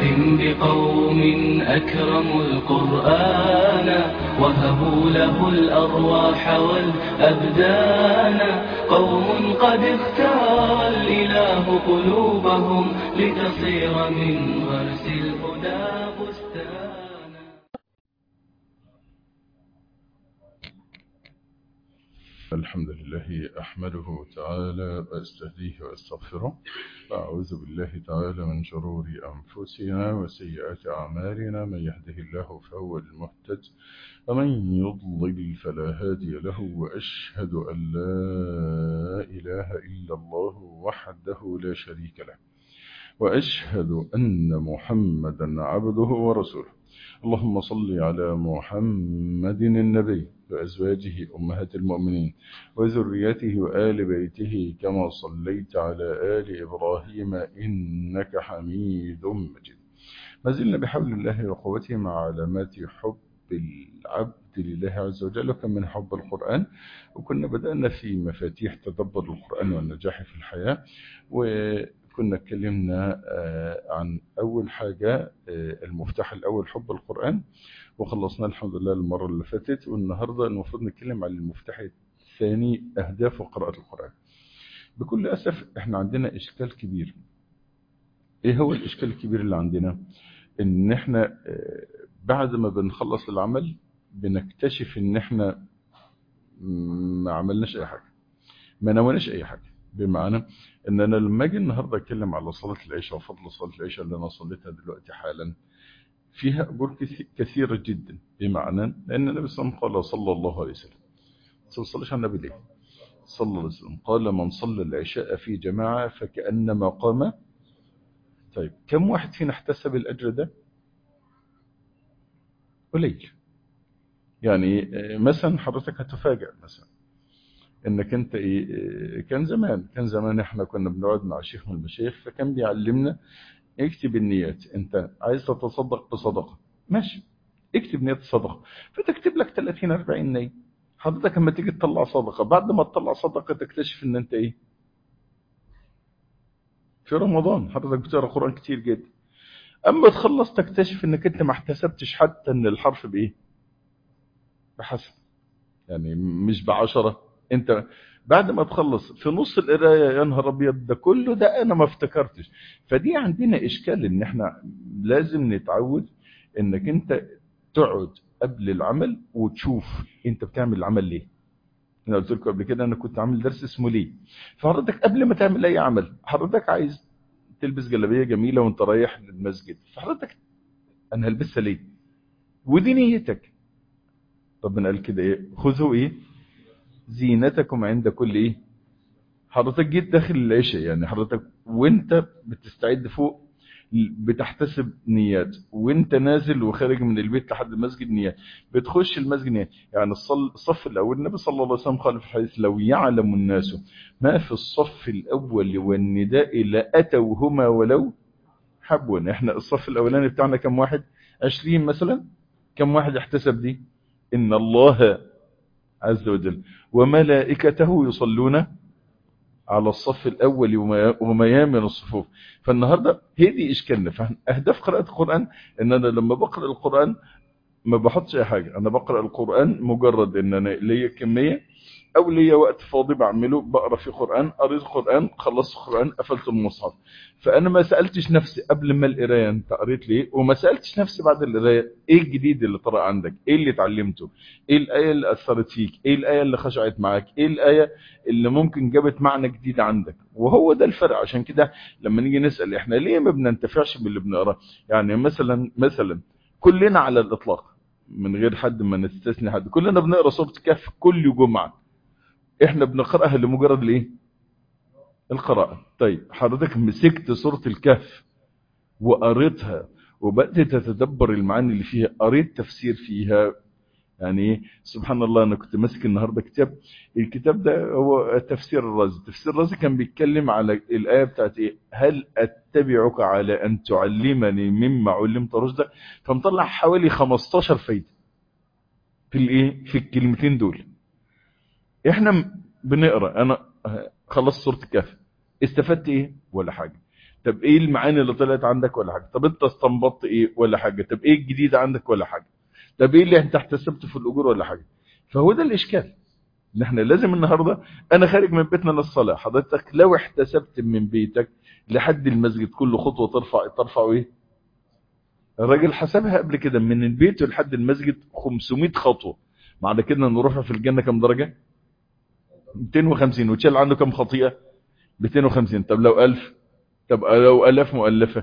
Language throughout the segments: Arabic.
بقوم أكرموا القرآن وهبوا له الأرواح والأبدان. قوم قد اختار الإله قلوبهم لتصير من غرس الهدى بستانا. الحمد لله أحمده تعالى وأستهديه وأستغفره، وأعوذ بالله تعالى من شرور أنفسنا وسيئات أعمالنا. من يهده الله فهو المهتد ومن يضلل فلا هادي له، وأشهد أن لا إله إلا الله وحده لا شريك له، وأشهد أن محمدا عبده ورسوله. اللهم صل على محمد النبي وأزواجه أمهات المؤمنين وذريته وآل بيته كما صليت على آل إبراهيم إنك حميد مجيد. ما زلنا بحول الله وقوته مع علامات حب العبد لله عز وجل، وكم من حب القرآن. وكنا بدأنا في مفاتيح تدبر القرآن والنجاح في الحياة، وكنا اتكلمنا عن أول حاجة المفتاح الأول حب القرآن، وخلصنا الحمد لله المرة اللي فاتت. والنهاردة المفروض نتكلم عن المفتاح الثاني أهداف قراءة القرآن. بكل أسف احنا عندنا إشكال كبير. ايه هو الإشكال الكبير اللي عندنا؟ ان احنا بعد ما بنخلص العمل بنكتشف ان احنا ما عملناش اي حاجة، ما نويناش اي حاجة. بمعنى ان انا لما اجي النهاردة اتكلم على صلاة العشاء وفضل صلاة العشاء اللي انا صليتها دلوقتي حالا، فيها أجور كثيرة جدا. بمعنى لأن النبي صلى الله عليه وسلم صلى على النبي ليه؟ صلى الله عليه وسلم قال: من صلى العشاء في جماعة فكأنما قام. طيب كم واحد فينا احتسب الأجر ده؟ قليل. يعني مثلا حضرتك هتفاجأ مثلا انك انت كان زمان احنا كنا بنقعد مع شيخ من المشايخ، فكان بيعلمنا اكتب النيات. انت عايز تتصدق بصدقة، ماشي، اكتب نية الصدقة، فتكتب لك 30-40 نية. حضرتك لما تيجي تطلع صدقة، بعد ما تطلع صدقة تكتشف ان انت في رمضان حضرتك بتقرأ قرآن كتير جدا، اما تخلص تكتشف انك انت ما احتسبتش حتى ان الحرف بحسب، يعني مش ب10. انت بعد ما تخلص في نص القرايه، يا نهار ابيض ده كله ده انا ما افتكرتش. فدي عندنا اشكال، ان احنا لازم نتعود انك انت تقعد قبل العمل وتشوف انت بتعمل العمل ليه. انا قلت لكم قبل كده انا كنت عامل درس اسمه ليه. فحضرتك قبل ما تعمل اي عمل، حضرتك عايز تلبس جلابيه جميله وانت رايح للمسجد، فحضرتك انا هلبسها ليه؟ ودي نيتك. ربنا قال كده خذوا زينتكم عند كل حضرتك جيت داخل العشاء، يعني حضرتك وانت بتستعد فوق بتحتسب نيات، وانت نازل وخارج من البيت لحد المسجد نيات، بتخش المسجد نيات. يعني الصف الاول النبي صلى الله عليه وسلم قال في الحديث: لو يعلم الناس ما في الصف الاول والنداء لاتوهما ولو حبوا. احنا الصف الاولاني بتاعنا كم واحد؟ 20 مثلا. كم واحد احتسب دي؟ ان الله عز وجل وملائكته يصلون على الصف الأول وميامن الصفوف. فالنهاردة هذه إشكالنا. فأهداف قراءة القرآن إن أنا لما بقرأ القرآن ما بحطش أي حاجة، أنا بقرأ القرآن مجرد إن أنا ليا كمية أو ليا وقت فاضي بعمله، بقرأ في قرآن، قريت قرآن، خلصت قرآن، قفلت المصحف. فأنا ما سألتش نفسي قبل ما القراية أنت قريت ليه، وما سألتش نفسي بعد القراية إيه الجديد اللي طرأ عندك، إيه اللي اتعلمته، إيه الآية اللي أثرت فيك، إيه الآية اللي خشعت معاك، إيه الآية اللي ممكن جابت معنى جديد عندك. وهو ده الفرق. عشان كده لما نيجي نسأل إحنا ليه ما بننتفعش باللي بنقراه، يعني مثلا كلنا على الإطلاق من غير حد ما نستثني حد، كلنا بنقرأ سورة الكهف كل جمعة. احنا بنقرأها لمجرد القراءة. طيب حضرتك مسكت سورة الكهف وقريتها وبدأت تتدبر المعاني اللي فيها، قريت تفسير فيها، يعني سبحان الله. انا كنت ماسك النهارده الكتاب ده هو تفسير الرازي. تفسير الرازي كان بيتكلم على الآية بتاعت هل اتبعك على ان تعلمني مما علمت رشدا. فمطلع حوالي 15 فايدة في الكلمتين دول. احنا بنقرأ، انا خلصت سورة الكهف، استفدت ولا حاجة. طب ايه المعاني اللي طلعت عندك ولا حاجة؟ طب انت استنبطت ايه ولا حاجة؟ طب ايه الجديد عندك ولا حاجة؟ طب ايه اللي انت احتسبته في الاجور ولا حاجة؟ فهو ده الاشكال، ان احنا لازم النهاردة انا خارج من بيتنا للصلاة، حضرتك لو احتسبت من بيتك لحد المسجد كل خطوة ترفع ايه؟ الراجل حسبها قبل كده، من البيت لحد المسجد 500 خطوة، معنى كده انه رفع في الجنة كم درجة؟ 250. وتشال عنه كم خطيئة؟ 250. طب لو 1000؟ طب لو 1000 مؤلفة؟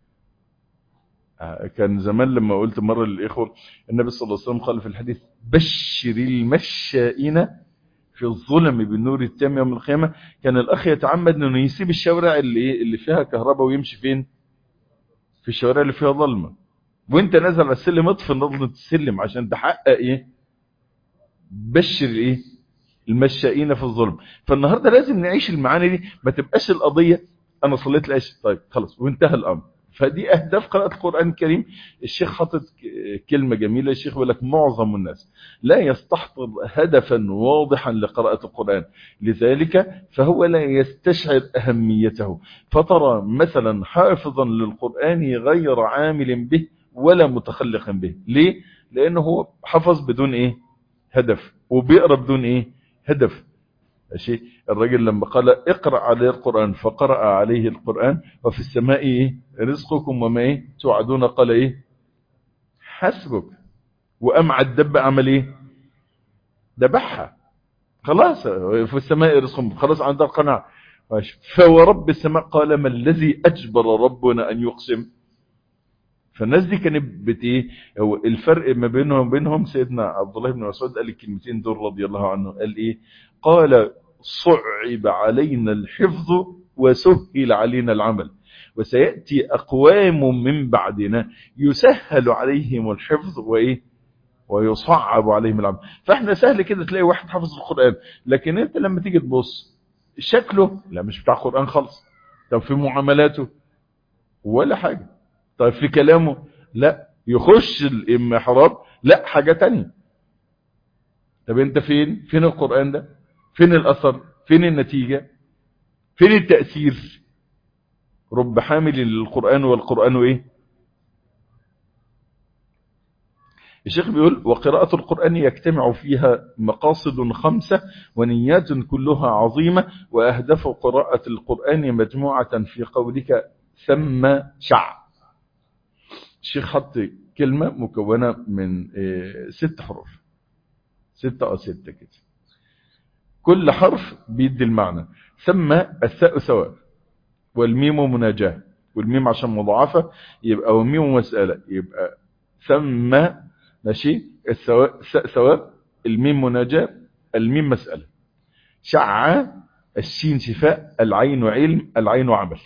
كان زمان لما قلت مرة للإخوة، النبي صلى الله عليه وسلم قال في الحديث: بشر المشائين في الظلم بالنور التام يوم القيامة. كان الأخ يتعمد أنه يسيب الشوارع اللي فيها كهرباء ويمشي فين؟ في الشوارع اللي فيها ظلمة، وانت نازل على السلم اطفي نظرة السلم عشان تحقق ايه؟ بشر ايه؟ المشائين في الظلم. فالنهاردة لازم نعيش المعاني دي، ما تبقاش القضية انا صليت العشاء طيب خلاص وانتهى الامر. فدي اهداف قراءة القرآن الكريم. الشيخ حاطط كلمة جميلة، الشيخ بيقول لك: معظم الناس لا يستحضر هدفا واضحا لقراءة القرآن، لذلك فهو لا يستشعر أهميته، فترى مثلا حافظا للقرآن غير عامل به ولا متخلق به. ليه؟ لأنه هو حفظ بدون ايه؟ هدف، وبيقرأ بدون ايه؟ هدف. ماشي. الرجل لما قال: اقرأ عليه القرآن، فقرأ عليه القرآن: وفي السماء ايه؟ رزقكم وما ايه توعدون. قال ايه؟ حسبك. وأمع الدب عمل ايه؟ دبحها. خلاص في السماء رزقكم، خلاص عند القناع. فورب السماء قال: ما الذي أجبر ربنا أن يقسم؟ فالناس دي كانت ايه؟ هو الفرق ما بينهم وبينهم سيدنا عبد الله بن مسعود قال الكلمتين دول رضي الله عنه، قال ايه؟ قال: صعب علينا الحفظ وسهل علينا العمل، وسيأتي أقوام من بعدنا يسهل عليهم الحفظ وايه؟ ويصعب عليهم العمل. فاحنا سهل كده تلاقي واحد حافظ القرآن، لكن انت لما تيجي تبص شكله لا مش بتاع قرآن خالص. طب في معاملاته ولا حاجة. طيب في كلامه لا، يخش المحراب لا حاجة تانية. طب انت فين القرآن ده؟ فين الأثر؟ فين النتيجة؟ فين التأثير؟ رب حامل للقرآن والقرآن ايه؟ الشيخ بيقول: وقراءة القرآن يجتمع فيها مقاصد 5 ونيات كلها عظيمة، وأهداف قراءة القرآن مجموعة في قولك ثم شع. الشيخ حط كلمة مكونة من 6 حروف، 6 كده، كل حرف بيدي المعنى. ثم الثاء ثواب، والميم مناجاة، والميم عشان مضاعفة يبقى والميم مسألة، يبقى ثم ماشي. الثاء ثواب، الميم مناجاة، الميم مسألة. شع، الشين شفاء، العين علم، العين عمل.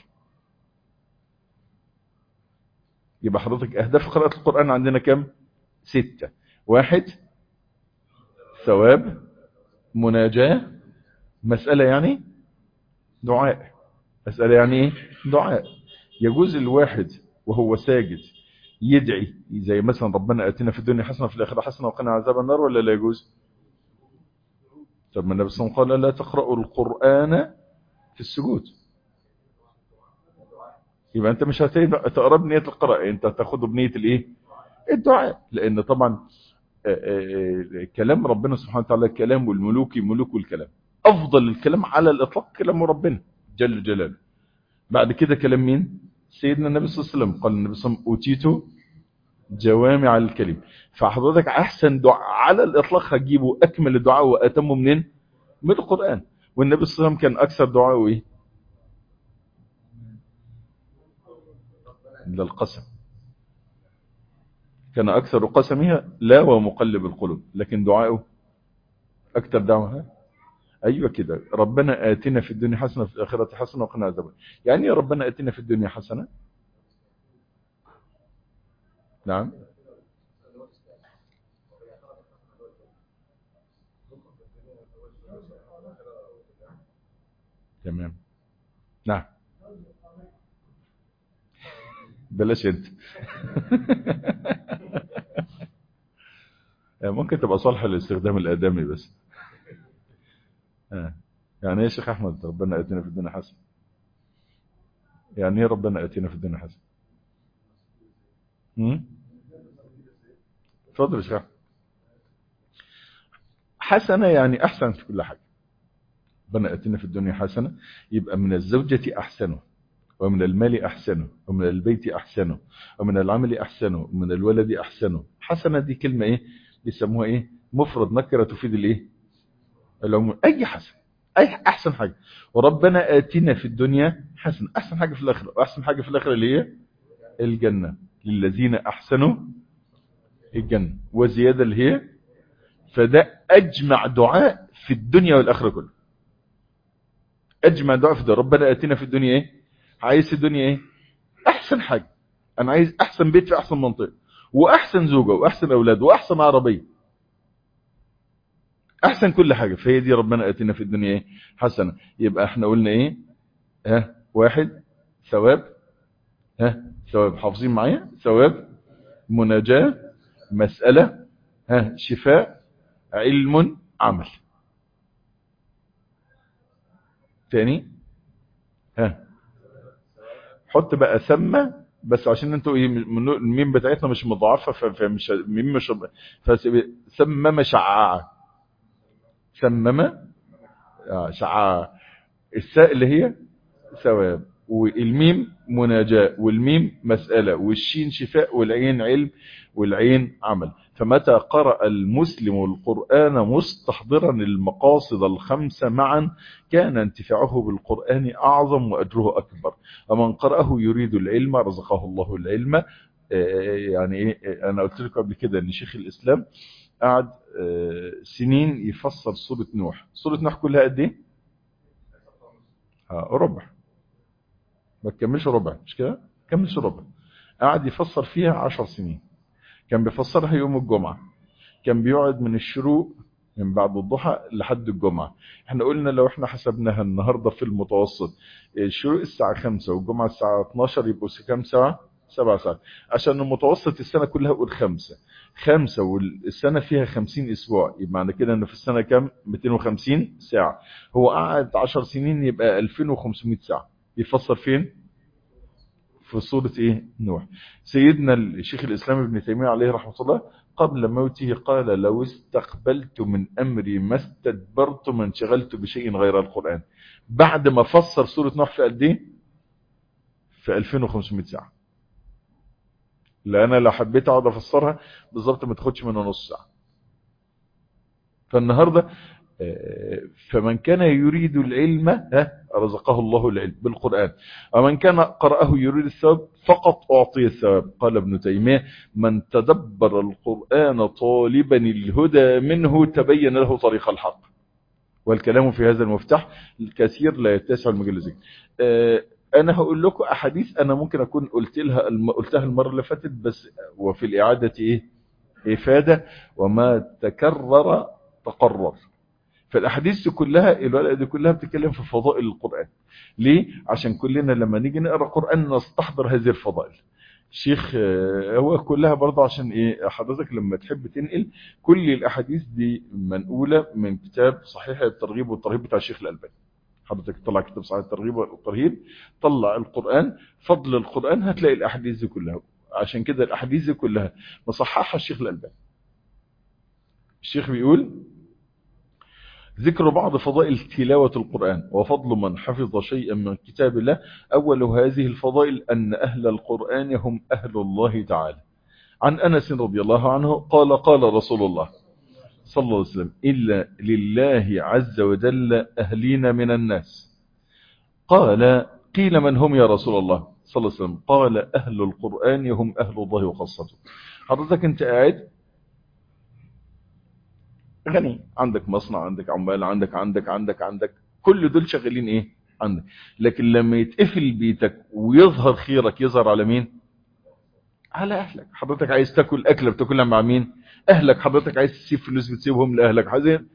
يبقى حضرتك أهداف قراءة القرآن عندنا كم؟ 6. 1 ثواب، مناجاة، مسألة يعني دعاء. مسألة يعني ايه؟ دعاء. يجوز الواحد وهو ساجد يدعي زي مثلا: ربنا آتنا في الدنيا حسنة وفي الآخرة حسنة وقنا عذاب النار، ولا لا يجوز؟ طب ما النبي صلى الله عليه وسلم قال: لا تقرأوا القرآن في السجود. يبقى انت مش هتقرأ بنية القراءة، انت هتاخده بنية الايه؟ الدعاء. لان طبعا كلام ربنا سبحانه وتعالى كلام الملوك ملوك الكلام، افضل الكلام على الاطلاق كلام ربنا جل جلاله. بعد كده كلام مين؟ سيدنا النبي صلى الله عليه وسلم. قال النبي صلى الله عليه وسلم: اوتيت جوامع الكلم. فحضرتك احسن دعاء على الاطلاق هتجيبه، اكمل الدعاء واتمه منين؟ من القرآن. والنبي صلى الله عليه وسلم كان اكثر دعاءه ايه؟ للقسم. كان اكثر قسمها لا ومقلب القلوب، لكن دعاءه اكثر دعوها. ايوه كده: ربنا آتنا في الدنيا حسنة وفي الآخرة حسنة وقنا عذاب النار. يعني يا ربنا آتنا في الدنيا حسنة. نعم. تمام. نعم. بلاش انت. ممكن تبقى صالحة للاستخدام الآدمي بس. يعني يا شيخ أحمد: ربنا آتنا في الدنيا حسنة. يعني ايه ربنا اتينا في الدنيا حسنه؟ اتفضل يا شيخ. حسنه يعني احسن في كل حاجه. ربنا اتينا في الدنيا حسنه، يبقى من الزوجه احسنه، ومن المال احسنه، ومن البيت احسنه، ومن العمل احسنه، ومن الولد احسنه. حسنه دي كلمه ايه بيسموها ايه؟ مفرد نكره تفيد الايه؟ العموم. اي حسن، اي احسن حاجه. وربنا اتينا في الدنيا حسنه، احسن حاجه في الاخره. واحسن حاجه في الاخره اللي هي الجنه، للذين احسنوا الجنه وزياده اللي هي. فده اجمع دعاء في الدنيا والاخره كله. اجمع دعاء في الدنيا. ربنا اتينا في الدنيا ايه؟ عايز في الدنيا ايه؟ احسن حاجه. انا عايز احسن بيت في احسن منطقه، واحسن زوجه، واحسن اولاد، واحسن عربيه، احسن كل حاجه. فهي دي ربنا اتينا في الدنيا ايه؟ حسنه. يبقى احنا قلنا ايه؟ واحد، ثواب. ثواب، حافظين معايا؟ ثواب، مناجاة، مسألة، شفاء، علم، عمل. تاني، حط بقى ثم، بس عشان انتوا ايه الميم بتاعتنا مش مضاعفه، فمش ميم مش ثمم شعاعه. ثمم شعاعه. الساء اللي هي ثواب، والميم مناجاة، والميم مسألة، والشين شفاء، والعين علم، والعين عمل. فمتى قرأ المسلم القرآن مستحضرا المقاصد الخمسة معا كان انتفاعه بالقرآن أعظم وأجره أكبر. ومن قرأه يريد العلم رزقه الله العلم. يعني إيه؟ أنا قلت لكم قبل كده أن شيخ الإسلام قعد سنين يفسر سورة نوح. سورة نوح كلها قد إيه؟ ربع، ما تكملش ربع، مش كده؟ كملش ربع. قعد يفسر فيها 10 سنين. كان بيفسرها يوم الجمعة، كان بيقعد من الشروق من بعد الضحى لحد الجمعة. احنا قلنا لو احنا حسبناها النهاردة في المتوسط، الشروق الساعة 5 والجمعة الساعة 12، يبقوا كام ساعة؟ 7 ساعات. عشان المتوسط السنة كلها قول 5 والسنة فيها 50 اسبوع، يبقى معنى كده ان في السنة كام؟ 250 ساعة. هو قعد 10 سنين، يبقى 2500 ساعة يفسر فين؟ في سورة ايه؟ نوح. سيدنا الشيخ الاسلام ابن تيمية عليه رحمة الله قبل موته قال لو استقبلت من امري ما استدبرت ما انشغلت بشيء غير القرآن. بعد ما فسر سورة نوح في قد ايه؟ في 2500 ساعة. لأنا لو حبيت اقعد افسرها بالظبط ما تاخدش منه نص ساعة. فالنهاردة فمن كان يريد العلم رزقه الله العلم بالقرآن، ومن كان قرأه يريد الثواب فقط أعطي الثواب. قال ابن تيمية من تدبر القرآن طالبا الهدى منه تبين له طريق الحق. والكلام في هذا المفتاح الكثير لا يتسع المجال الذكر. أنا هقول لكم أحاديث أنا ممكن أكون قلتها المرة اللي فاتت بس، وفي الإعادة إفادة، وما تكرر تقرر. فالاحاديث كلها الورقه دي كلها بتتكلم في فضائل القرآن. ليه؟ عشان كلنا لما نيجي نقرا قرآن نستحضر هذه الفضائل. الشيخ هو كلها برضه عشان ايه حضرتك لما تحب تنقل كل الاحاديث دي منقوله من كتاب صحيح الترغيب والترهيب بتاع الشيخ الألباني. حضرتك تطلع كتاب صحيح الترغيب والترهيب، طلع القرآن، فضل القرآن، هتلاقي الاحاديث دي كلها. عشان كده الاحاديث دي كلها مصححها الشيخ الألباني. الشيخ بيقول ذكر بعض فضائل تلاوة القرآن وفضل من حفظ شيئا من كتاب الله. أول هذه الفضائل أن أهل القرآن هم أهل الله تعالى. عن أنس رضي الله عنه قال قال رسول الله صلى الله عليه وسلم إلا لله عز وجل أهلين من الناس. قال قيل من هم يا رسول الله صلى الله عليه وسلم؟ قال أهل القرآن هم أهل الله وخاصته. حضرتك أنت قاعد غني، عندك مصنع، عندك عمال، عندك كل دول شغالين ايه عندك. لكن لما يتقفل بيتك ويظهر خيرك يظهر على مين؟ على اهلك. حضرتك عايز تاكل اكله بتاكلها مع مين؟ اهلك. حضرتك عايز تسيب فلوس بتسيبهم لاهلك. حزين.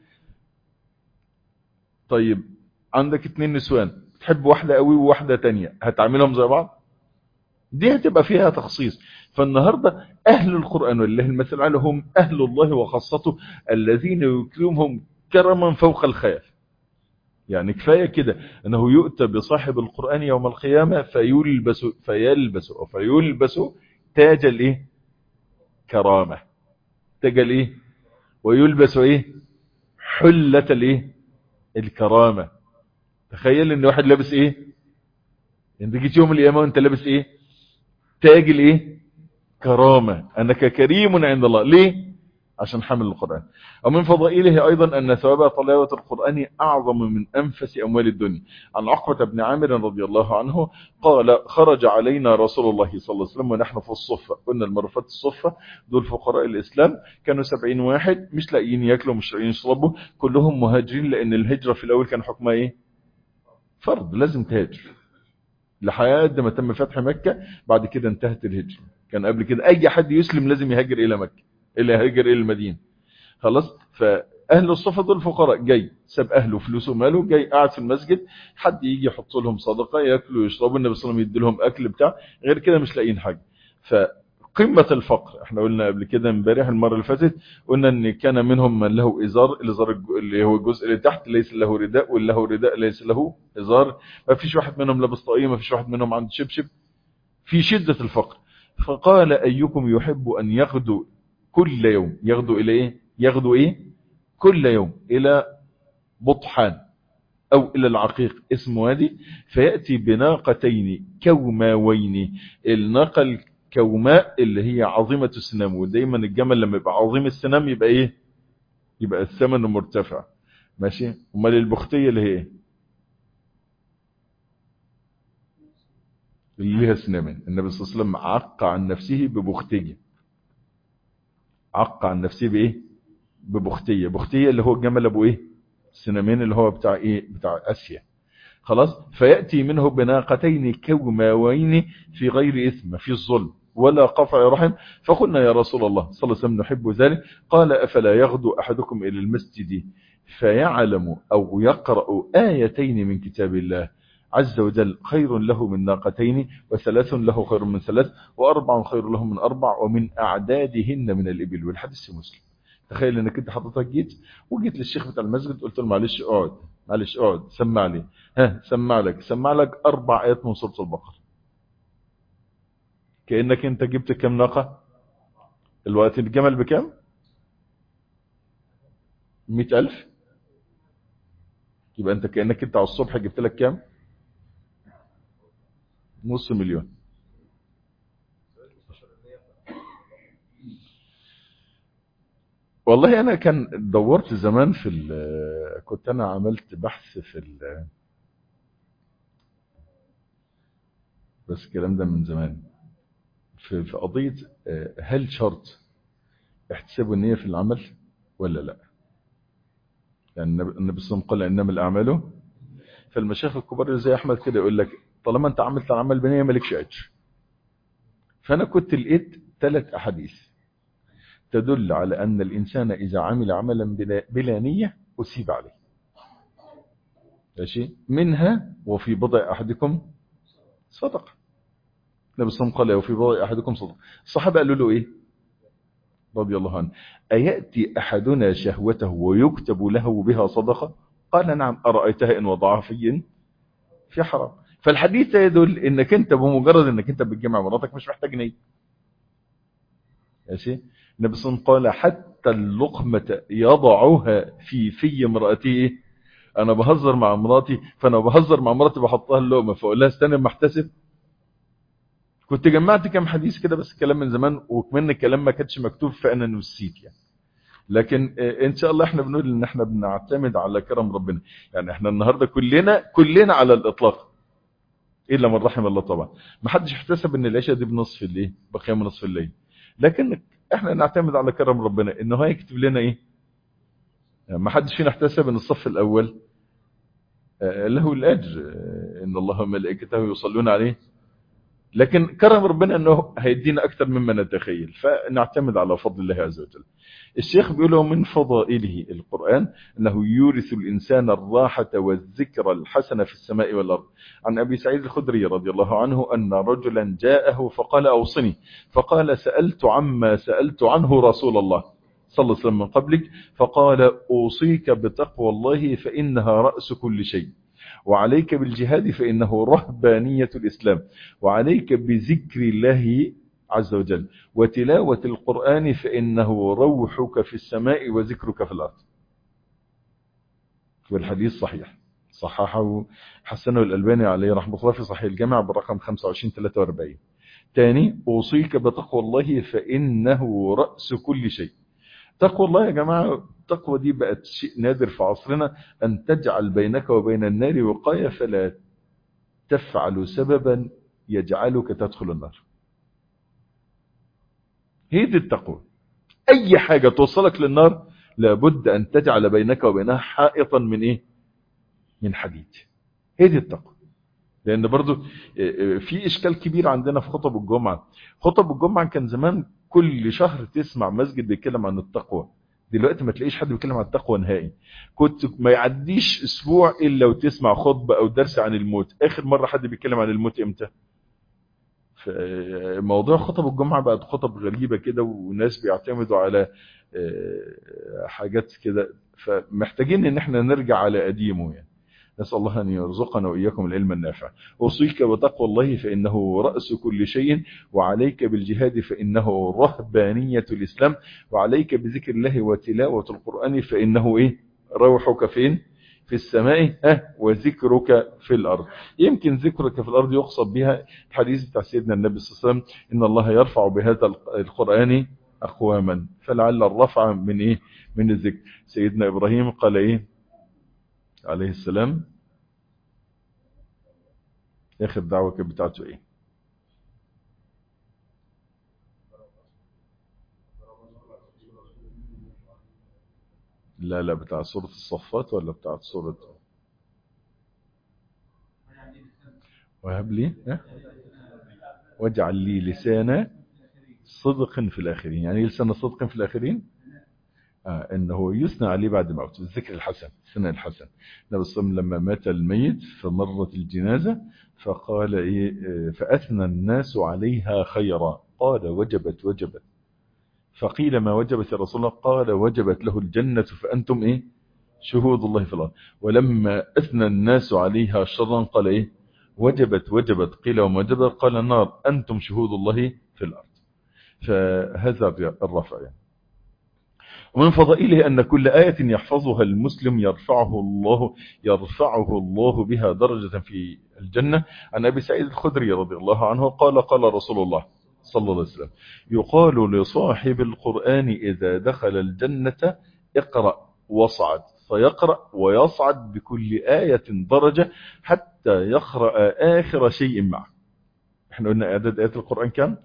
طيب عندك 2 نسوان، تحب واحده قوي وواحده تانية، هتعاملهم زي بعض؟ دي هتبقى فيها تخصيص. فالنهاردة أهل القرآن والله المثل على هم أهل الله وخاصته الذين يكرمهم كرما فوق الخيال. يعني كفاية كده أنه يؤتى بصاحب القرآن يوم القيامة فيلبس تاج الإيه؟ كرامة. تاج الإيه؟ ويلبس إيه؟ حلة الإيه؟ الكرامة. تخيل ان واحد لابس ايه، انت جيت يوم القيامه وانت لابس ايه؟ تاج الايه؟ كرامه. انك كريم عند الله. ليه؟ عشان حمل القران. ومن فضائله ايضا ان ثواب تلاوه القران اعظم من انفس اموال الدنيا. عن عقبه بن عامر رضي الله عنه قال: خرج علينا رسول الله صلى الله عليه وسلم ونحن في الصفه. قلنا المرفات الصفه دول فقراء الاسلام، كانوا 70 واحد مش لاقيين ياكلوا مش لاقيين يشربوا، كلهم مهاجرين، لان الهجره في الاول كان حكمها ايه؟ فرض، لازم تهاجر لحد ما تم فتح مكة. بعد كده انتهت الهجرة. كان قبل كده اي حد يسلم لازم يهاجر الى مكة، اللي يهاجر الى المدينة. خلاص. فاهل الصفة دول فقراء، جاي ساب اهله فلوسه وماله، جاي قاعد في المسجد، حد يجي يحط لهم صدقة ياكلوا ويشربوا، النبي صلى الله عليه وسلم يدي لهم اكل بتاع، غير كده مش لاقيين حاجة. قمة الفقر. احنا قلنا قبل كده امبارح المرة اللي فاتت، قلنا ان كان منهم من له ازار، الازار اللي هو الجزء اللي تحت ليس له رداء، واللي له رداء ليس له ازار. ما فيش واحد منهم لابس طاقية، ما فيش واحد منهم عنده شبشب، في شدة الفقر. فقال: ايكم يحب ان يغدو كل يوم، يغدو الى ايه؟ يغدو ايه؟ كل يوم الى بطحان او الى العقيق، اسم وادي، فيأتي بناقتين كوماوين. الناقة الكوماء اللي هي عظيمة السنام، ودايما الجمل لما يبقى عظيم السنام يبقى ايه؟ يبقى الثمن مرتفع. ماشي. امال البختية اللي هي ايه؟ اللي ليها سنامين. النبي صلى الله عليه وسلم عق عن نفسه ببختية. عق عن نفسه بايه؟ ببختية. بختية اللي هو الجمل ابو ايه؟ سنامين، اللي هو بتاع ايه؟ بتاع اسيا. خلاص. فيأتي منه بناقتين كوماوين في غير إثم، ما فيش ظلم ولا قطع رحم. فقلنا: يا رسول الله صلى الله عليه وسلم نحب ذلك. قال: أفلا يغدو أحدكم إلى المسجد فيعلم أو يقرأ آيتين من كتاب الله عز وجل خير له من ناقتين، وثلاث له خير من ثلاث، وأربع خير له من أربع، ومن أعدادهن من الإبل. والحديث مسلم. تخيل انك انت حضرتك وجيت للشيخ بتاع المسجد قلت له: معلش اقعد، معلش اقعد، سمع لي. ها، سمع لك 4 آيات من سورة البقرة. كأنك انت جبت كم ناقة؟ الوقت الجمل بكم؟ 100,000. يبقى انت كأنك انت على الصبح جبت لك كم؟ نص مليون. والله انا كان دورت زمان كنت انا عملت بحث بس الكلام ده من زمان، في قضية هل شرط احتساب النية في العمل ولا لا؟ يعني النبي صلى الله عليه وسلم قال: انما الاعمال. فالمشايخ الكبار اللي زي احمد كده يقول لك: طالما انت عملت العمل بنية مالكش اجر. فانا كنت لقيت 3 احاديث تدل على ان الانسان اذا عمل عملا بلا نية اثيب عليه. ماشي. منها: وفي بضع احدكم صدقه. النبي صلى الله عليه وسلم قال: وفي بضع احدكم صدقه. الصحابه قالوا له ايه رضي الله عنه: اياتي احدنا شهوته ويكتب له بها صدقه؟ قال: نعم. ارايتها ان وضعها في حرام. فالحديث يدل انك انت بمجرد انك انت بتجمع مراتك مش محتاج نية. ماشي. النبي صلى الله عليه وسلم قال: حتى اللقمة يضعها في امرأته. انا بهزر مع مراتي، فانا بهزر مع مراتي بحطها اللقمة، فاقول لها: استنى ما احتسب. كنت جمعت كام حديث كده، بس الكلام من زمان، وكمان الكلام ما كانش مكتوب فانا نسيت يعني. لكن ان شاء الله احنا بنقول ان احنا بنعتمد على كرم ربنا. يعني احنا النهاردة كلنا على الاطلاق الا من رحم الله طبعا، ما حدش احتسب ان العشاء دي بنصف الليل، بقيام نصف الليل. لكن احنا نعتمد على كرم ربنا انه هيكتب لنا ايه. يعني ما حدش فينا احتسب ان الصف الاول له الاجر، ان الله وملائكته يصلون عليه. لكن كرم ربنا انه هيدينا اكثر مما نتخيل، فنعتمد على فضل الله عز وجل. الشيخ بيقول: من فضائله القرآن انه يورث الانسان الراحة والذكر الحسنة في السماء والارض. عن ابي سعيد الخدري رضي الله عنه ان رجلا جاءه فقال: اوصني. فقال: سألت عما سألت عنه رسول الله صلى الله عليه وسلم من قبلك، فقال أوصيك بتقوى الله فإنها رأس كل شيء، وعليك بالجهاد فإنه رهبانية الإسلام، وعليك بذكر الله عز وجل، وتلاوة القرآن فإنه روحك في السماء وذكرك في الأرض. والحديث صحيح، صححه حسنه الألباني عليه رحمه الله في صحيح الجامع بالرقم 2543. تاني، أوصيك بتقوى الله فإنه رأس كل شيء. تقوى الله يا جماعة، التقوى دي بقت شيء نادر في عصرنا، أن تجعل بينك وبين النار وقاية فلا تفعل سببا يجعلك تدخل النار. هي دي التقوى. أي حاجة توصلك للنار لابد أن تجعل بينك وبينها حائطا من إيه؟ من حديد. هي دي التقوى. لأن برضو في إشكال كبير عندنا في خطب الجمعة. خطب الجمعة كان زمان كل شهر تسمع مسجد بيتكلم عن التقوى، دلوقتي ما تلاقيش حد بيتكلم عن التقوى نهائي. كنت ما يعديش أسبوع إلا وتسمع خطبة أو درس عن الموت. آخر مرة حد بيتكلم عن الموت إمتى؟ موضوع خطب الجمعة بقت خطب غريبة كده، وناس بيعتمدوا على حاجات كده، فمحتاجين ان احنا نرجع على قديمه يعني. نسأل الله أن يرزقنا وإياكم العلم النافع. أوصيك بتقوى الله فإنه رأس كل شيء، وعليك بالجهاد فإنه رهبانية الإسلام، وعليك بذكر الله وتلاوة القرآن فإنه إيه؟ روحك فين؟ في السماء وذكرك في الأرض. يمكن ذكرك في الأرض يقصد بها الحديث بتاع سيدنا النبي صلى الله عليه وسلم: إن الله يرفع بهذا القرآن أقواما، فلعل الرفع من إيه؟ من الذكر. سيدنا إبراهيم قال إيه عليه السلام؟ آخر دعوة كانت بتاعته إيه؟ لا بتاع سورة الصفات ولا بتاع سورة وهب لي واجعل لي لسان صدق في الآخرين. يعني لسان صدق في الآخرين انه يثنى عليه بعد موته، الذكر الحسن، الثناء الحسن. النبي صلى الله عليه وسلم لما مات الميت فمرت الجنازة فقال ايه؟ فاثنى الناس عليها خيرا، قال وجبت. فقيل ما وجبت يا رسول الله؟ قال وجبت له الجنة فانتم ايه؟ شهود الله في الارض. ولما اثنى الناس عليها شرا قال ايه؟ وجبت. قيل وما وجبت؟ قال النار، انتم شهود الله في الارض. فهذا الرفع يعني. ومن فضائله أن كل آية يحفظها المسلم يرفعه الله بها درجة في الجنة. عن أبي سعيد الخدري رضي الله عنه قال رسول الله صلى الله عليه وسلم: يقال لصاحب القرآن إذا دخل الجنة اقرأ واصعد، فيقرأ ويصعد بكل آية درجة حتى يقرأ آخر شيء معه. احنا قلنا عدد آيات القرآن كم؟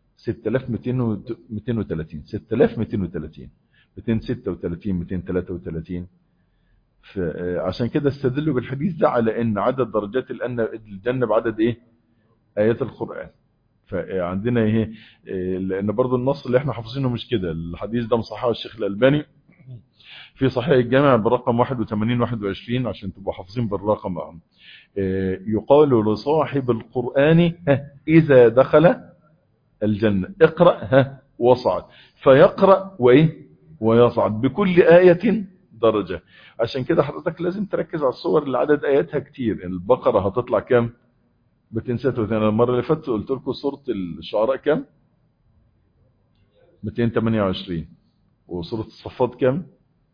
6230 6230 236 233. عشان كده استدلوا بالحديث ده على ان عدد درجات الجنة بعدد ايه؟ آيات القرآن. فعندنا ايه؟ لان برضو النص اللي احنا حافظينه مش كده. الحديث ده مصححه الشيخ الألباني في صحيح الجامع بالرقم 81-21 عشان تبقوا حافظين بالرقم. يقال لصاحب القرآن إذا دخل الجنة اقرأ واصعد، فيقرأ وايه؟ ويصعد بكل آية درجة. عشان كده حضرتك لازم تركز على الصور اللي عدد آياتها كتير. البقرة هتطلع كام؟ 236. المرة اللي فاتت قلت لكم سورة الشعراء كام؟ 228. وسورة الصفات كام؟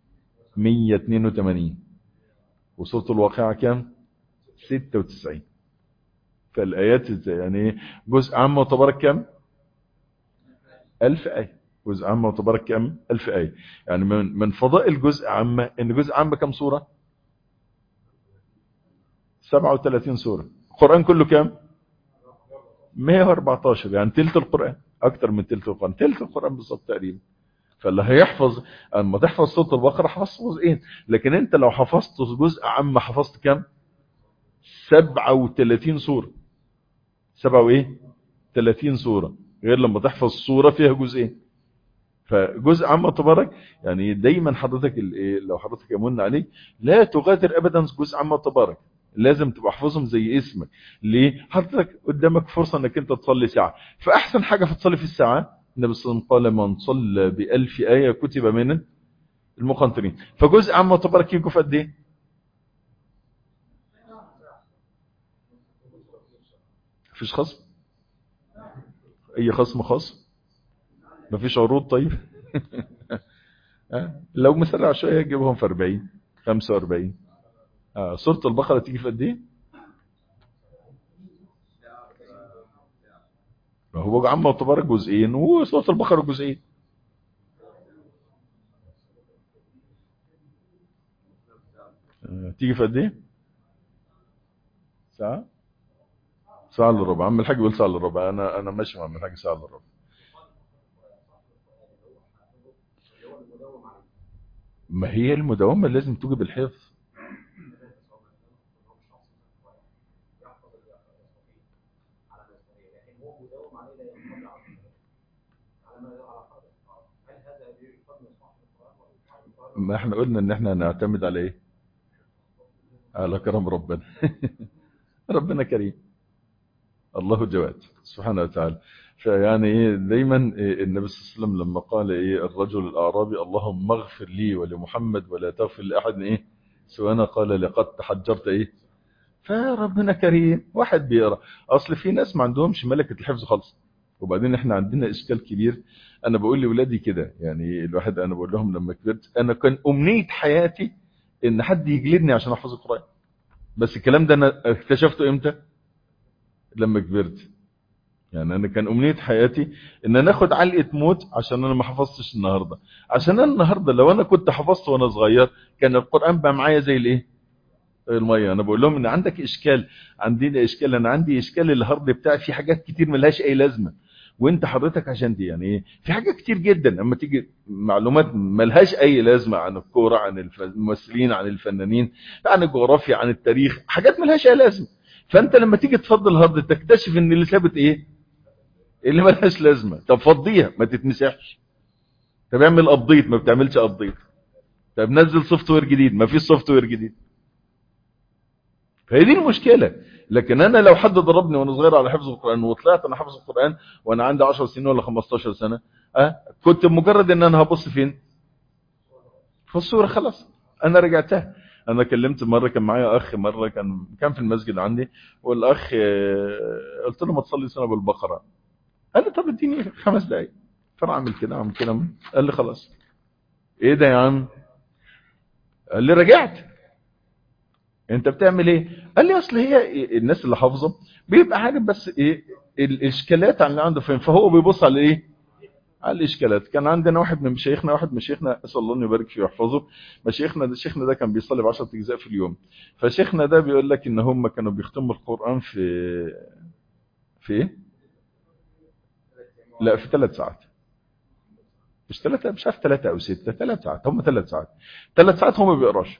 182. وسورة الواقعة كام؟ 96. فالآيات يعني جزء عام وتبارك كام؟ 1000 آية. جزء عامة وتبارك كم؟ 1000 آية. يعني من فضائل جزء عامة ان جزء عامة كم سورة؟ 37 سورة. القرآن كله كم؟ 114. يعني تلت القرآن، اكتر من تلت القرآن، تلت القرآن بالظبط تقريبا. فاللي هيحفظ، اما تحفظ سورة البقرة حفظ ايه؟ لكن انت لو حفظت جزء عامة حفظت كم؟ 37 سورة. 37 سورة، غير لما تحفظ سورة فيها جزئين. فجزء عامة تبارك يعني دايما حضرتك لو حضرتك يمن عليك لا تغادر ابدا جزء عامة تبارك، لازم تبقى حافظهم زي اسمك. ليه؟ حضرتك قدامك فرصة انك انت تصلي ساعة، فاحسن حاجة في تصلي في الساعة النبي صلى الله عليه وسلم قال من صلى ب1000 آية كتب من المقنطرين. فجزء عام وتبارك يجوا في قد ايه؟ مفيش خصم؟ اي خصم خاص؟ مفيش عروض؟ طيب لو مسرع شويه يجيبهم في 40 45. سورة البقرة تيجي في قد ايه؟ هو عامة وتبارك جزئين وسورة البقرة جزئين. تيجي في قد ايه؟ ساعة؟ ساعة الا ربع. عم الحاج بيقول ساعة الا ربع. انا ماشي مع عم الحاج ساعة الا ربع. ما هي المداومة لازم توجب الحفظ. ما احنا قلنا ان احنا هنعتمد على ايه؟ على كرم ربنا. ربنا كريم، الله جواد سبحانه وتعالى. فيعني ايه دايما النبي صلى الله عليه وسلم لما قال ايه الرجل الاعرابي اللهم اغفر لي ولمحمد ولا تغفر لاحد ايه سوانا، قال لقد تحجرت ايه. فربنا كريم. واحد بيقرا، اصل في ناس ما عندهمش ملكه الحفظ خالص. وبعدين احنا عندنا اشكال كبير. انا بقول لاولادي كده، يعني الواحد انا بقول لهم لما كبرت انا كان امنيه حياتي ان حد يجلدني عشان احفظ القران. بس الكلام ده انا اكتشفته امتى؟ لما كبرت. يعني انا كان امنيه حياتي ان انا اخد علقه موت عشان انا ما حفظتش النهارده. عشان انا النهارده لو انا كنت حفظت وانا صغير كان القران بقى معايا زي الايه، الميه. انا بقول لهم ان عندك اشكال، عندنا اشكال. انا عندي اشكال الهارد بتاعي في حاجات كتير ملهاش اي لازمه، وانت حضرتك عشان دي يعني ايه في حاجات كتير جدا اما تيجي معلومات ملهاش اي لازمه عن الكوره، عن الممثلين، عن الفنانين، عن الجغرافيا، عن التاريخ، حاجات ملهاش اي لازمه. فانت لما تيجي تفضل الهارد تكتشف ان اللي ثابت ايه، اللي ملهاش لازمه. طب فضيها ما تتمسحش. طب اعمل ابديت، ما بتعملش ابديت. طب نزل سوفت وير جديد، ما فيش سوفت وير جديد. فهي دي المشكله. لكن انا لو حد ضربني وانا صغير على حفظ القران وطلعت انا حافظ القران وانا عندي 10 سنين ولا 15 سنه، كنت مجرد ان انا هبص فين في الصوره خلاص انا رجعتها. انا كلمت مره، كان معايا اخ مره كان في المسجد عندي، والاخ قلت له ما تصلي سنه بالبقره. قال لي طب اديني 5 دقايق. فانا اعمل كده اعمل كده. قال لي خلاص. ايه ده يا عم؟ قال لي رجعت. انت بتعمل ايه؟ قال لي اصل هي الناس اللي حافظه بيبقى عارف بس ايه الاشكالات عن اللي عنده فين، فهو بيبص على ايه، على الاشكالات. كان عندنا واحد من مشايخنا اسال الله انه يبارك فيه ويحفظه. شيخنا ده كان بيصلي ب10 اجزاء في اليوم. فشيخنا ده بيقول لك ان هم كانوا بيختموا القران في ايه؟ لا في 3 ساعات. مش 3، مش عارف 3 او 6، 3 ساعات. هم 3 ساعات. 3 ساعات هم ما بيقراش،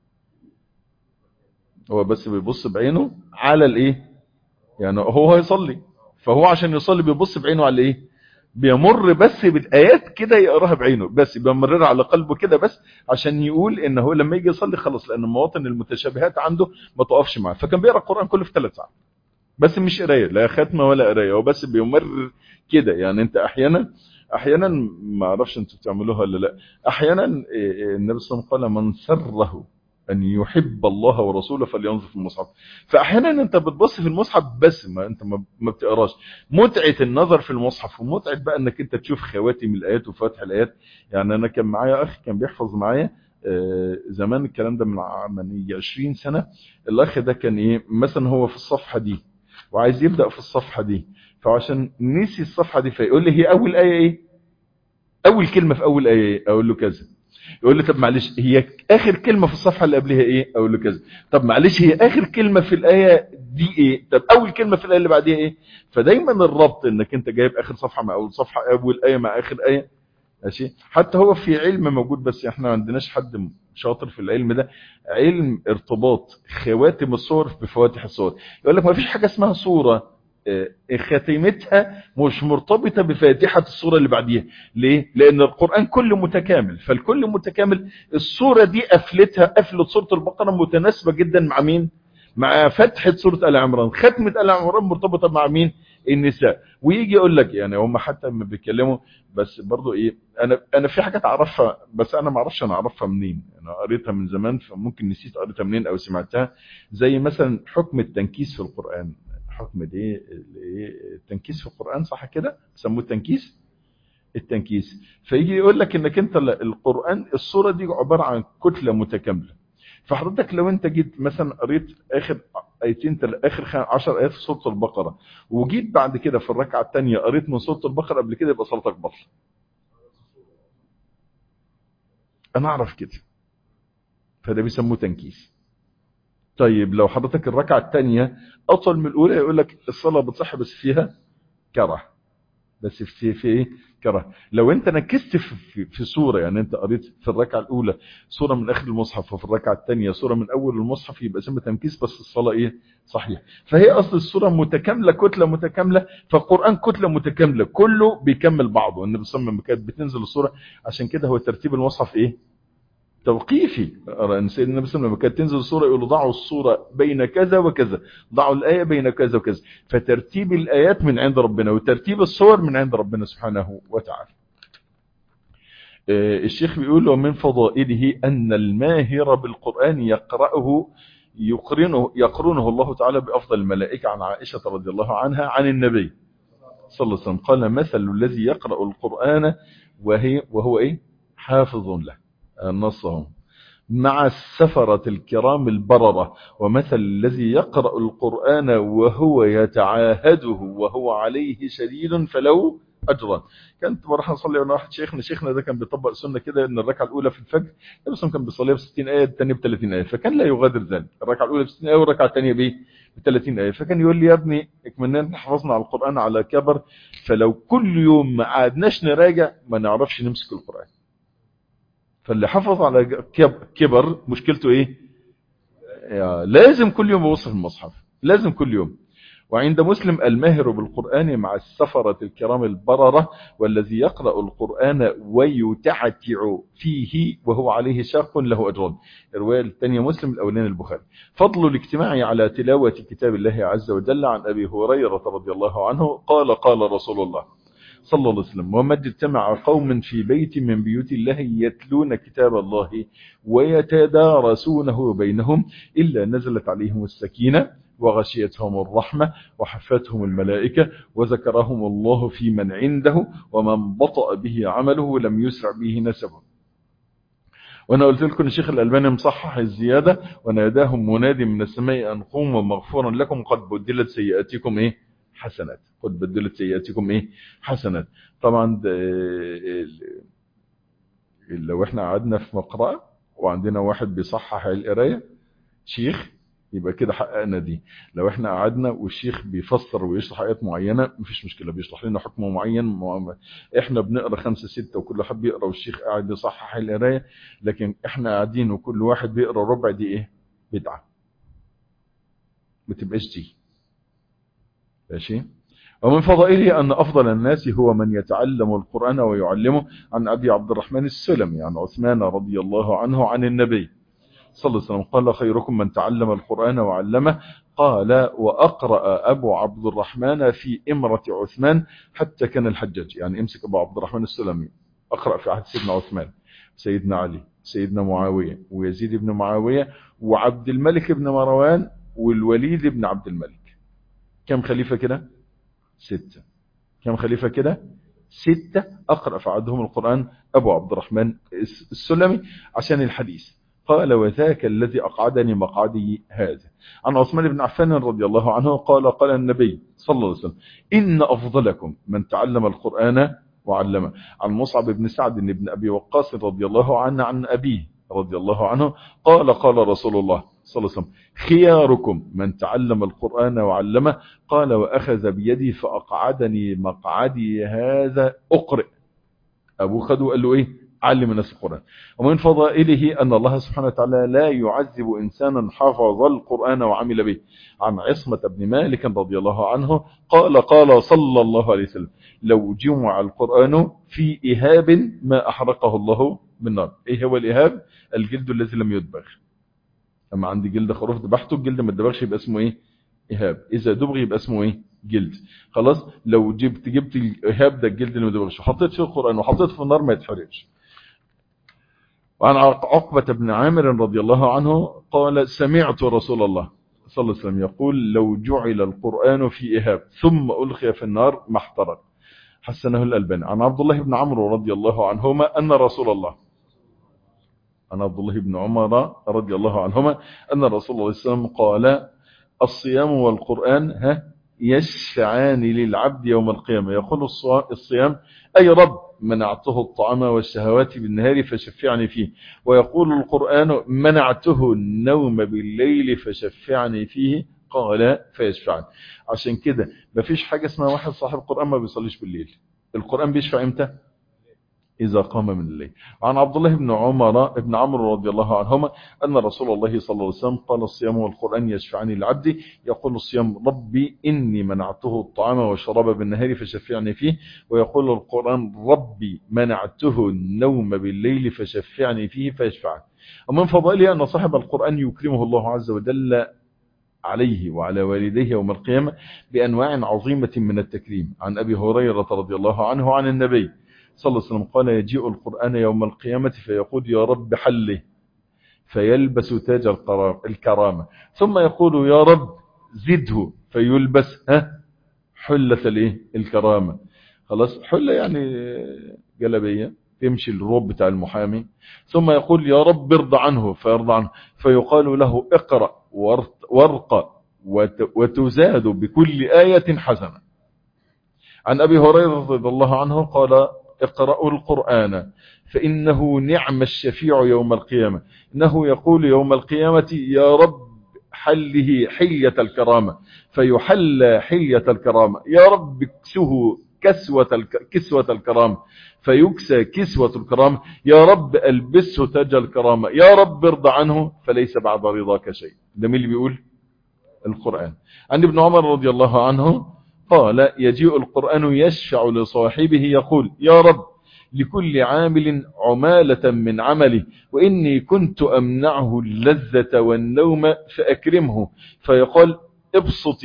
هو بس بيبص بعينه على الايه، يعني هو هيصلي، فهو عشان يصلي بيبص بعينه على ايه، بيمر بس بالايات كده يقراها بعينه، بس بيمررها على قلبه كده بس عشان يقول ان هو لما يجي يصلي خلاص، لان مواطن المتشابهات عنده ما تقفش معاه. فكان بيقرا القران كله في 3 ساعات بس، مش قرايه، لا ختمه ولا قرايه، هو بس بيمرر كده. يعني انت احيانا ما اعرفش انتوا بتعملوها ولا لا، احيانا النبي صلى الله عليه وسلم قال من سره ان يحب الله ورسوله فلينظر في المصحف. فاحيانا انت بتبص في المصحف بس ما انت ما بتقراش. متعه النظر في المصحف ومتعه بقى انك انت تشوف خواتم الايات وفاتح الايات. يعني انا كان معايا اخ كان بيحفظ معايا زمان، الكلام ده من 20 سنه. الاخ ده كان ايه مثلا، هو في الصفحه دي وعايز يبدا في الصفحه دي، فعشان نسي الصفحه دي فيقول لي هي اول ايه ايه، اول كلمه في اول ايه ايه، اقول له كذا. يقول لي طب معلش هي اخر كلمه في الصفحه اللي قبلها ايه، اقول له كذا. طب معلش هي اخر كلمه في الايه دي ايه، طب اول كلمه في الايه اللي بعديها ايه. فدايما الربط انك انت جايب اخر صفحه مع اول صفحه، اول ايه مع اخر ايه. ماشي. حتى هو في علم موجود بس احنا ما عندناش حد شاطر في العلم ده، علم ارتباط خواتم الصور بفواتح الصور. يقول لك ما فيش حاجه اسمها صوره خاتمتها مش مرتبطة بفاتحة الصورة اللي بعديها. ليه؟ لأن القرآن كله متكامل، فالكل متكامل. الصورة دي قفلة سورة البقرة متناسبة جدا مع مين؟ مع فتحة سورة آل عمران. ختمة آل عمران مرتبطة مع مين؟ النساء. ويجي يقول لك يعني هم حتى لما بيتكلموا بس برضو ايه، انا في حاجات اعرفها بس انا ما اعرفش انا اعرفها منين، انا قريتها من زمان فممكن نسيت قريتها منين او سمعتها. زي مثلا حكم التنكيس في القرآن. حكم ايه التنكيس في القرآن، صح كده بيسموه التنكيس. التنكيس فيجي يقول لك انك انت القرآن السورة دي عبارة عن كتلة متكاملة. فحضرتك لو انت جيت مثلا قريت اخر ايتين اخر 10 ايات في سورة البقرة، وجيت بعد كده في الركعة الثانية قريت من سورة البقرة قبل كده، يبقى صلاتك بطل. انا اعرف كده، فده بيسموه تنكيس. طيب لو حضرتك الركعة الثانية اطول من الاولى، يقول لك الصلاة بتصح بس فيها كره، بس في ايه كره. لو انت نكست في سوره، يعني انت قريت في الركعه الاولى سوره من اخر المصحف وفي الركعه الثانيه سوره من اول المصحف، يبقى اسمها تنكيس بس الصلاه ايه صحيح. فهي اصل السوره متكامله، كتله متكامله، فالقران كتله متكامله كله بيكمل بعضه. النبي صلى الله عليه وسلم كانت بتنزل السوره، عشان كده هو ترتيب المصحف ايه توقيفي. سيدنا النبي صلى الله عليه وسلم لما كانت تنزل السوره يقولوا ضعوا السوره بين كذا وكذا، ضعوا الايه بين كذا وكذا. فترتيب الايات من عند ربنا وترتيب السور من عند ربنا سبحانه وتعالى. الشيخ بيقول ومن فضائله ان الماهر بالقران يقرنه الله تعالى بافضل الملائكه. عن عائشه رضي الله عنها عن النبي صلى الله عليه وسلم قال مثل الذي يقرأ القرآن وهو ايه حافظ له، نصهم مع السفرة الكرام البررة، ومثل الذي يقرأ القرآن وهو يتعاهده وهو عليه شديد فله أجرا. كنت بروح أصلي وانا واحد شيخنا ده كان بيطبق سنة كده ان الركعة الأولى في الفجر بس كان بيصليها ب 60 آية، الثانية ب 30 آية، فكان لا يغادر ذلك. الركعة الأولى ب 60 آية والركعة الثانية ب 30 آية. فكان يقول لي يا ابني اكملنا حفظنا على القرآن على كبر، فلو كل يوم ما قعدناش نراجع ما نعرفش نمسك القرآن. فاللي حفظ على كبر مشكلته ايه؟ لازم كل يوم يبص في المصحف، لازم كل يوم. وعند مسلم الماهر بالقرآن مع السفرة الكرام البررة والذي يقرأ القرآن ويتعتع فيه وهو عليه شاق له أجران. الرواية الثانية مسلم، الأولين البخاري. فضل الاجتماع على تلاوة كتاب الله عز وجل. عن أبي هريرة رضي الله عنه قال قال رسول الله صلى الله عليه وسلم وما اجتمع قوم في بيت من بيوت الله يتلون كتاب الله ويتدارسونه بينهم إلا نزلت عليهم السكينة وغشيتهم الرحمة وحفتهم الملائكة وذكرهم الله في من عنده ومن بطأ به عمله لم يسرع به نسبه. وانا قلت لكم الشيخ الألباني مصحح الزيادة وناداهم منادي من السماء أن قوموا مغفورا لكم قد بدلت سيئاتكم ايه حسنات، قد بدلت سيئاتكم ايه حسنات. طبعا لو احنا قعدنا في مقرأة وعندنا واحد بيصحح القراية شيخ يبقى كده حققنا دي. لو احنا قعدنا والشيخ بيفسر ويشرح آيات معينة مفيش مشكلة، بيشرح لنا حكم معين، احنا بنقرأ 5 6 وكل واحد بيقرأ والشيخ قاعد يصحح القراية، لكن احنا قاعدين وكل واحد بيقرأ ربع، دي ايه بدعة، ما تبقاش دي ماشي. ومن فضائله أن أفضل الناس هو من يتعلم القرآن ويعلمه. عن أبي عبد الرحمن السلمي عن عثمان رضي الله عنه عن النبي صلى الله عليه وسلم قال خيركم من تعلم القرآن وعلمه. قال وأقرأ أبو عبد الرحمن في إمرة عثمان حتى كان الحجاج. يعني امسك أبو عبد الرحمن السلمي أقرأ في عهد سيدنا عثمان، سيدنا علي، سيدنا معاوية، ويزيد بن معاوية، وعبد الملك بن مروان، والوليد بن عبد الملك. كم خليفة كده؟ 6. كم خليفة كده؟ 6. أقرأ في عهدهم القرآن أبو عبد الرحمن السلمي عشان الحديث. قال وذاك الذي أقعدني مقعدي هذا. عن عثمان بن عفان رضي الله عنه قال قال النبي صلى الله عليه وسلم إن أفضلكم من تعلم القرآن وعلمه. عن مصعب بن سعد بن أبي وقاص رضي الله عنه عن أبيه رضي الله عنه قال قال رسول الله صلى الله عليه وسلم خياركم من تعلم القرآن وعلمه. قال وأخذ بيدي فأقعدني مقعدي هذا أقرئ. أبو خدو قال له إيه علم الناس القرآن. ومن فضائله أن الله سبحانه وتعالى لا يعذب إنسانا حفظ القرآن وعمل به. عن عصمة بن مالك رضي الله عنه قال قال صلى الله عليه وسلم لو جمع القرآن في إهاب ما أحرقه الله بالنار. إيه هو الإهاب؟ الجلد الذي لم يدبغ. أما عندي جلد خروف دبحته الجلد ما دبغش يبقى اسمه إيه إهاب، إذا دبغ يبقى اسمه إيه جلد. خلاص لو جبت الإهاب ده الجلد اللي ما يدبغش وحطيت فيه القرآن وحطيت في النار ما يتحرقش. وعن عقبة بن عامر رضي الله عنه قال سمعت رسول الله صلى الله عليه وسلم يقول لو جعل القرآن في إهاب ثم ألقي في النار ما احترق. حسنه الألباني. عن عبد الله بن عمرو رضي الله عنهما أن رسول الله عن عبد الله بن عمر رضي الله عنهما أن رسول الله صلى الله عليه وسلم قال الصيام والقرآن يشفعان للعبد يوم القيامة. يقول الصيام أي رب منعته الطعام والشهوات بالنهار فشفعني فيه. ويقول القرآن منعته النوم بالليل فشفعني فيه قال فيشفعني. عشان كده مفيش حاجة اسمها واحد صاحب القرآن ما بيصليش بالليل. القرآن بيشفع امتى؟ إذا قام من الليل. عن عبد الله بن عمرو رضي الله عنهما أن رسول الله صلى الله عليه وسلم قال الصيام والقرآن يشفعني للعبد. يقول الصيام ربي إني منعته الطعام والشراب بالنهار فشفعني فيه. ويقول القرآن ربي منعته النوم بالليل فشفعني فيه فيشفعني. ومن فضائله أن صاحب القرآن يكرمه الله عز وجل عليه وعلى والديه يوم القيامة بأنواع عظيمة من التكريم. عن أبي هريرة رضي الله عنه عن النبي صلى الله عليه وسلم قال يجيء القرآن يوم القيامة فيقول يا رب حله فيلبس تاج الكرامة ثم يقول يا رب زده فيلبس حلة الكرامة. خلاص حلة يعني جلبية تمشي الروب بتاع المحامي. ثم يقول يا رب ارضى عنه فيرضى عنه فيقال له اقرأ وارقى وتزاد بكل آية حسنة. عن أبي هريرة رضي الله عنه قال اقرأوا القرآن فإنه نعم الشفيع يوم القيامة. إنه يقول يوم القيامة يا رب حله حلية الكرامة فيحل حلية الكرامة. يا رب اكسه كسوة الكرامة فيكسى كسوة الكرامة. يا رب ألبسه تاج الكرامة. يا رب ارضى عنه فليس بعد رضاك شيء. ده مين اللي بيقول؟ القرآن. عن ابن عمر رضي الله عنه قال يجيء القرآن يشفع لصاحبه يقول يا رب لكل عامل عمالة من عمله وإني كنت أمنعه اللذة والنوم فأكرمه. فيقال ابسط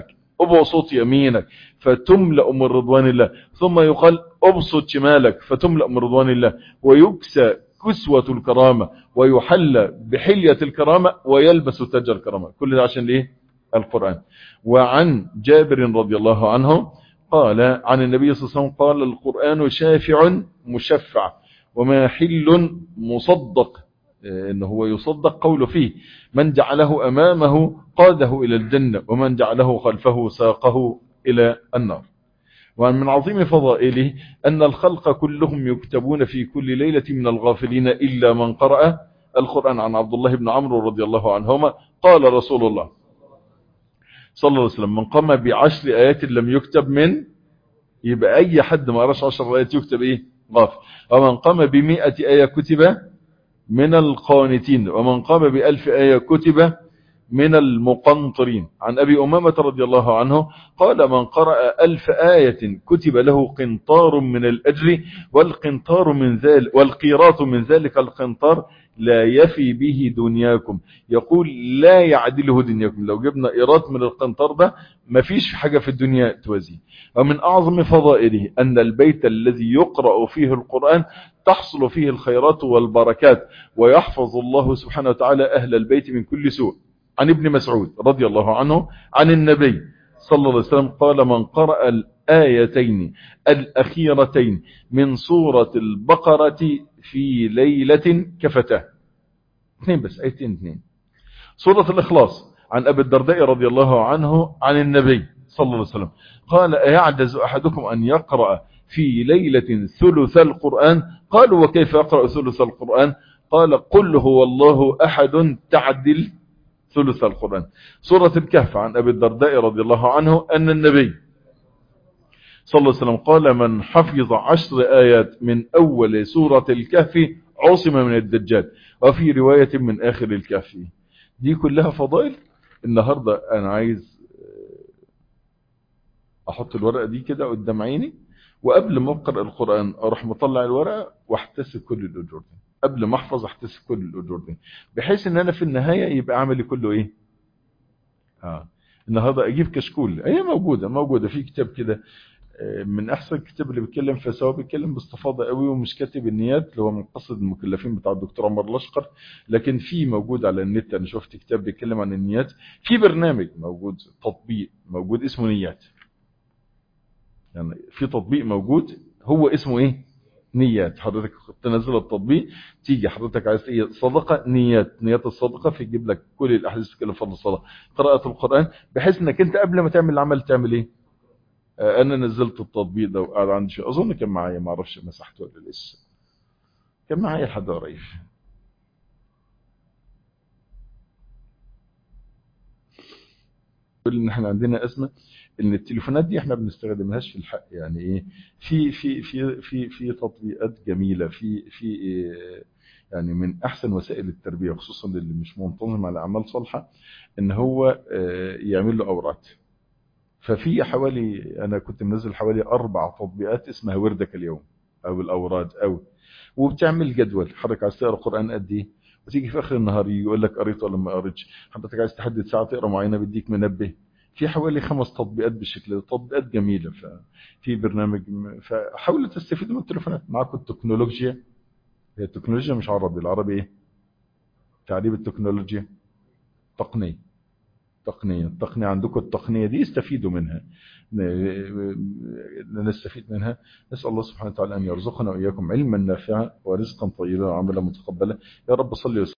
يمينك فتملأ من رضوان الله. ثم يقال ابسط شمالك فتملأ من رضوان الله. ويكسى كسوة الكرامة ويحل بحلية الكرامة ويلبس تاج الكرامة. كل ده عشان ليه؟ القرآن. وعن جابر رضي الله عنه قال عن النبي صلى الله عليه وسلم قال القرآن شافع مشفع وما حل مصدق إنه هو يصدق قوله فيه من جعله أمامه قاده إلى الجنة ومن جعله خلفه ساقه إلى النار. ومن عظيم فضائله أن الخلق كلهم يكتبون في كل ليلة من الغافلين إلا من قرأ القرآن. عن عبد الله بن عمرو رضي الله عنهما قال رسول الله صلى الله عليه وسلم من قام ب10 آيات لم يكتب من يبقى أي حد ما قراش 10 آيات يكتب غافل. ومن قام ب100 آية كتب من القانتين ومن قام ب1000 آية كتب من المقنطرين. عن أبي أمامة رضي الله عنه قال من قرأ 1000 آية كتب له قنطار من الأجر والقيراط من ذلك القنطار لا يفي به دنياكم. يقول لا يعدله دنياكم. لو جبنا قيراط من القنطار ده ما فيش حاجة في الدنيا توازيه. ومن أعظم فضائله أن البيت الذي يقرأ فيه القرآن تحصل فيه الخيرات والبركات ويحفظ الله سبحانه وتعالى أهل البيت من كل سوء. عن ابن مسعود رضي الله عنه عن النبي صلى الله عليه وسلم قال من قرأ الآيتين الأخيرتين من سورة البقرة في ليلة كفتاه. 2 بس آيتين 2. سورة الإخلاص. عن أبي الدرداء رضي الله عنه عن النبي صلى الله عليه وسلم قال أيعجز أحدكم أن يقرأ في ليلة ثلث القرآن؟ قالوا وكيف يقرأ ثلث القرآن؟ قال قل هو الله أحد تعدل ثلث القرآن. سورة الكهف. عن أبي الدرداء رضي الله عنه أن النبي صلى الله عليه وسلم قال من حفظ 10 آيات من أول سورة الكهف عصم من الدجال. وفي رواية من آخر الكهف. دي كلها فضائل. النهاردة أنا عايز أحط الورقة دي كده قدام عيني وقبل ما أقرأ القرآن أروح مطلع الورقة واحتسب كل الأجور دي. قبل ما أحفظ احتسب كل الأجور دي بحيث أن أنا في النهاية يبقى عملي كله النهارده اجيب كشكول، هي موجوده في كتاب كده من احسن الكتاب اللي بيتكلم في، سواء بيتكلم باستفاضه قوي ومش كاتب النيات اللي هو من قصد المكلفين بتاع الدكتور عمر الاشقر، لكن في موجود على النت. انا شفت كتاب بيتكلم عن النيات، في برنامج موجود، تطبيق موجود اسمه نيات. يعني في تطبيق موجود هو اسمه ايه؟ نيات. حضرتك تنزل التطبيق، تيجي حضرتك عايز ايه؟ صدقه، نيات الصدقه، في يجيب لك كل الاحاديث اللي فضل الصلاه، قراءه القران، بحيث انك انت قبل ما تعمل العمل تعمل ايه؟ انا نزلت التطبيق ده وقاعد عندي شيء، اظن كان معايا، ما اعرفش مسحته ولا لسه، كان معايا لحد قريب. بيقول ان احنا عندنا ازمه ان التليفونات دي احنا بنستخدمهاش في الحق. يعني ايه؟ في تطبيقات جميله، يعني من احسن وسائل التربيه، خصوصا للي مش منتظم على اعمال صالحه، ان هو يعمل له اوراد. ففي حوالي، انا كنت منزل حوالي 4 تطبيقات اسمها وردك اليوم او الاوراد، او وبتعمل جدول حضرتك عايز تقرا قران قد ايه، وتيجي في اخر النهار يقول لك قريت ولا ما قريتش. حضرتك عايز تحدد ساعه تقرا معينه بيديك منبه. في حوالي 5 تطبيقات بالشكل ده، تطبيقات جميله. ففي برنامج، فحاولوا تستفيدوا من التليفونات. معاكم التكنولوجيا، هي التكنولوجيا مش عربي، العربي ايه؟ تعريب التكنولوجيا تقنيه. التقنية عندكم، التقنية دي استفيدوا منها، نستفيد منها. نسأل الله سبحانه وتعالى أن يرزقنا وإياكم علما نافعا ورزقا طيبا وعملا متقبلا. يا رب صل وسلم